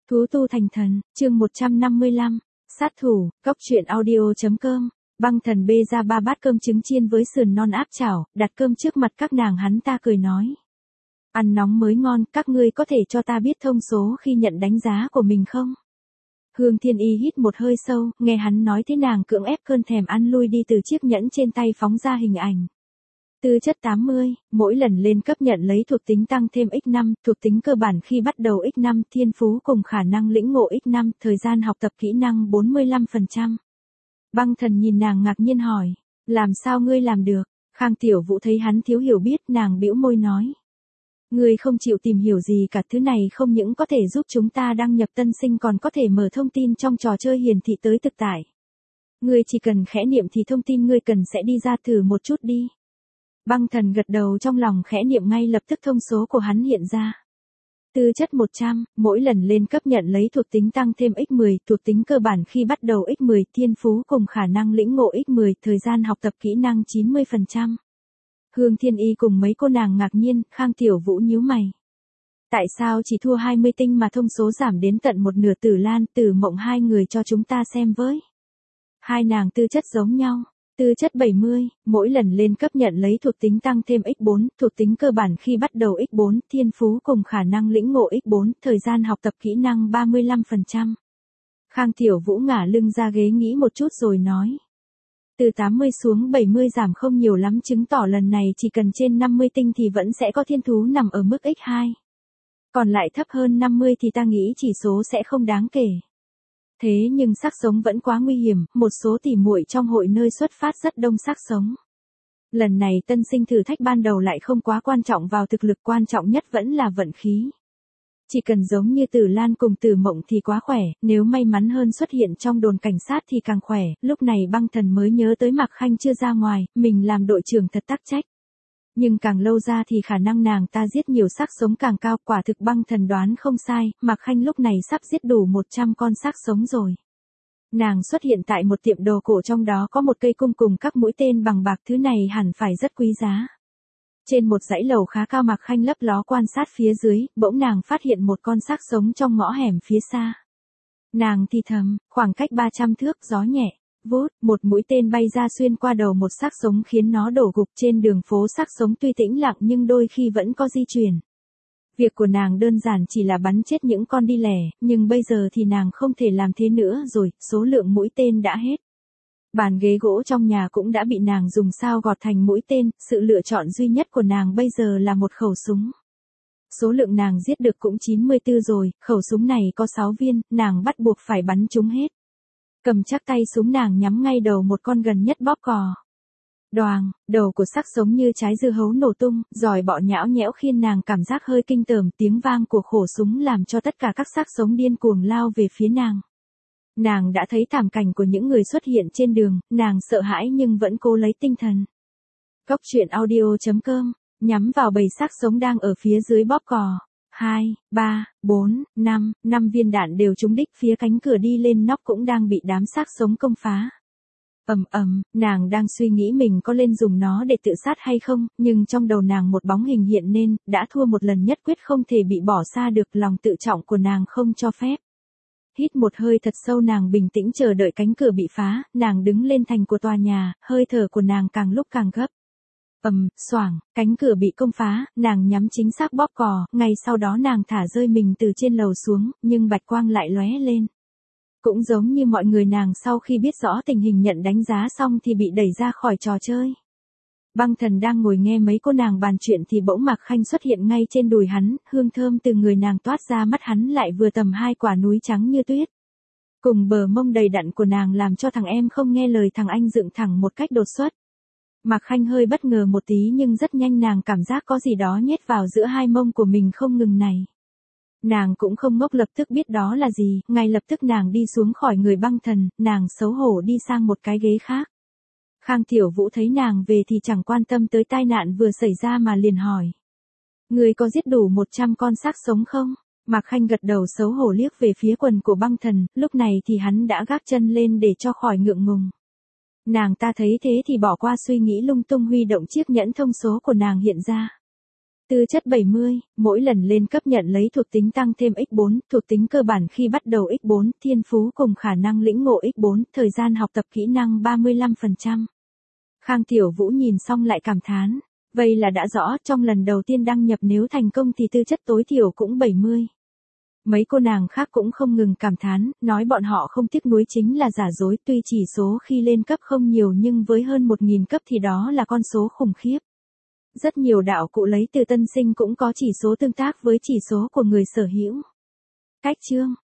Thú tu thành thần, chương 155, sát thủ, cóc truyện audio.com. Băng thần bê ra 3 bát cơm trứng chiên với sườn non áp chảo, đặt cơm trước mặt các nàng, hắn ta cười nói. Ăn nóng mới ngon, các ngươi có thể cho ta biết thông số khi nhận đánh giá của mình không? Hương Thiên Y hít một hơi sâu, nghe hắn nói thế nàng cưỡng ép cơn thèm ăn lui đi, từ chiếc nhẫn trên tay phóng ra hình ảnh. Tư chất 80, mỗi lần lên cấp nhận lấy thuộc tính tăng thêm x5, thuộc tính cơ bản khi bắt đầu x5, thiên phú cùng khả năng lĩnh ngộ x5, thời gian học tập kỹ năng 45%. Băng thần nhìn nàng ngạc nhiên hỏi, làm sao ngươi làm được? Khang Tiểu Vũ thấy hắn thiếu hiểu biết, nàng bĩu môi nói. Ngươi không chịu tìm hiểu gì cả, thứ này không những có thể giúp chúng ta đăng nhập tân sinh còn có thể mở thông tin trong trò chơi hiển thị tới thực tại. Ngươi chỉ cần khẽ niệm thì thông tin ngươi cần sẽ đi ra, thử một chút đi. Băng thần gật đầu, trong lòng khẽ niệm ngay lập tức thông số của hắn hiện ra. Tư chất 100, mỗi lần lên cấp nhận lấy thuộc tính tăng thêm x10, thuộc tính cơ bản khi bắt đầu x10, thiên phú cùng khả năng lĩnh ngộ x10, thời gian học tập kỹ năng 90%. Hương Thiên Y cùng mấy cô nàng ngạc nhiên, Khang Tiểu Vũ nhíu mày. Tại sao chỉ thua 20 tinh mà thông số giảm đến tận một nửa? Tử Lan, Tử Mộng hai người cho chúng ta xem với. Hai nàng tư chất giống nhau. Tư chất 70, mỗi lần lên cấp nhận lấy thuộc tính tăng thêm x4, thuộc tính cơ bản khi bắt đầu x4, thiên phú cùng khả năng lĩnh ngộ x4, thời gian học tập kỹ năng 35%. Khang Tiểu Vũ ngả lưng ra ghế nghĩ một chút rồi nói. Từ 80 xuống 70 giảm không nhiều lắm, chứng tỏ lần này chỉ cần trên 50 tinh thì vẫn sẽ có thiên thú nằm ở mức x2. Còn lại thấp hơn 50 thì ta nghĩ chỉ số sẽ không đáng kể. Thế nhưng xác sống vẫn quá nguy hiểm, một số tỉ muội trong hội nơi xuất phát rất đông xác sống. Lần này tân sinh thử thách ban đầu lại không quá quan trọng vào thực lực, quan trọng nhất vẫn là vận khí. Chỉ cần giống như Tử Lan cùng Tử Mộng thì quá khỏe, nếu may mắn hơn xuất hiện trong đồn cảnh sát thì càng khỏe. Lúc này băng thần mới nhớ tới Mạc Khanh chưa ra ngoài, mình làm đội trưởng thật tắc trách. Nhưng càng lâu ra thì khả năng nàng ta giết nhiều xác sống càng cao, quả thực băng thần đoán không sai, Mạc Khanh lúc này sắp giết đủ 100 con xác sống rồi. Nàng xuất hiện tại một tiệm đồ cổ, trong đó có một cây cung cùng các mũi tên bằng bạc, thứ này hẳn phải rất quý giá. Trên một dãy lầu khá cao, Mạc Khanh lấp ló quan sát phía dưới, bỗng nàng phát hiện một con xác sống trong ngõ hẻm phía xa. Nàng thì thầm, khoảng cách 300 thước, gió nhẹ. Vút, một mũi tên bay ra xuyên qua đầu một xác sống khiến nó đổ gục. Trên đường phố xác sống tuy tĩnh lặng nhưng đôi khi vẫn có di chuyển. Việc của nàng đơn giản chỉ là bắn chết những con đi lẻ, nhưng bây giờ thì nàng không thể làm thế nữa rồi, số lượng mũi tên đã hết. Bàn ghế gỗ trong nhà cũng đã bị nàng dùng sao gọt thành mũi tên, sự lựa chọn duy nhất của nàng bây giờ là một khẩu súng. Số lượng nàng giết được cũng 94 rồi, khẩu súng này có 6 viên, nàng bắt buộc phải bắn chúng hết. Cầm chắc tay súng, nàng nhắm ngay đầu một con gần nhất bóp cò. Đoàng, đầu của xác sống như trái dưa hấu nổ tung, giòi bọ nhão nhẽo khiến nàng cảm giác hơi kinh tởm, tiếng vang của khẩu súng làm cho tất cả các xác sống điên cuồng lao về phía nàng. Nàng đã thấy thảm cảnh của những người xuất hiện trên đường, nàng sợ hãi nhưng vẫn cố lấy tinh thần. Cóc truyện audio.com, nhắm vào bầy xác sống đang ở phía dưới bóp cò. 2, 3, 4, 5 viên đạn đều trúng đích, phía cánh cửa đi lên nóc cũng đang bị đám xác sống công phá. Nàng đang suy nghĩ mình có lên dùng nó để tự sát hay không, nhưng trong đầu nàng một bóng hình hiện nên, đã thua một lần nhất quyết không thể bị bỏ xa được, lòng tự trọng của nàng không cho phép. Hít một hơi thật sâu, nàng bình tĩnh chờ đợi cánh cửa bị phá, nàng đứng lên thành của tòa nhà, hơi thở của nàng càng lúc càng gấp. Xoảng, cánh cửa bị công phá, nàng nhắm chính xác bóp cò, ngay sau đó nàng thả rơi mình từ trên lầu xuống, nhưng bạch quang lại lóe lên. Cũng giống như mọi người, nàng sau khi biết rõ tình hình nhận đánh giá xong thì bị đẩy ra khỏi trò chơi. Băng thần đang ngồi nghe mấy cô nàng bàn chuyện thì bỗng Mạc Khanh xuất hiện ngay trên đùi hắn, hương thơm từ người nàng toát ra, mắt hắn lại vừa tầm 2 quả núi trắng như tuyết. Cùng bờ mông đầy đặn của nàng làm cho thằng em không nghe lời thằng anh dựng thẳng một cách đột xuất. Mạc Khanh hơi bất ngờ một tí nhưng rất nhanh nàng cảm giác có gì đó nhét vào giữa hai mông của mình không ngừng này. Nàng cũng không ngốc, lập tức biết đó là gì, ngay lập tức nàng đi xuống khỏi người băng thần, nàng xấu hổ đi sang một cái ghế khác. Khang Tiểu Vũ thấy nàng về thì chẳng quan tâm tới tai nạn vừa xảy ra mà liền hỏi. Người có giết đủ 100 con xác sống không? Mạc Khanh gật đầu xấu hổ liếc về phía quần của băng thần, lúc này thì hắn đã gác chân lên để cho khỏi ngượng ngùng. Nàng ta thấy thế thì bỏ qua suy nghĩ lung tung, huy động chiếc nhẫn thông số của nàng hiện ra. Tư chất 70, mỗi lần lên cấp nhận lấy thuộc tính tăng thêm x4, thuộc tính cơ bản khi bắt đầu x4, thiên phú cùng khả năng lĩnh ngộ x4, thời gian học tập kỹ năng 35%. Khang Tiểu Vũ nhìn xong lại cảm thán. Vậy là đã rõ, trong lần đầu tiên đăng nhập nếu thành công thì tư chất tối thiểu cũng 70. Mấy cô nàng khác cũng không ngừng cảm thán, nói bọn họ không tiếc nuối chính là giả dối, tuy chỉ số khi lên cấp không nhiều nhưng với hơn 1.000 cấp thì đó là con số khủng khiếp. Rất nhiều đạo cụ lấy từ tân sinh cũng có chỉ số tương tác với chỉ số của người sở hữu. Cách chương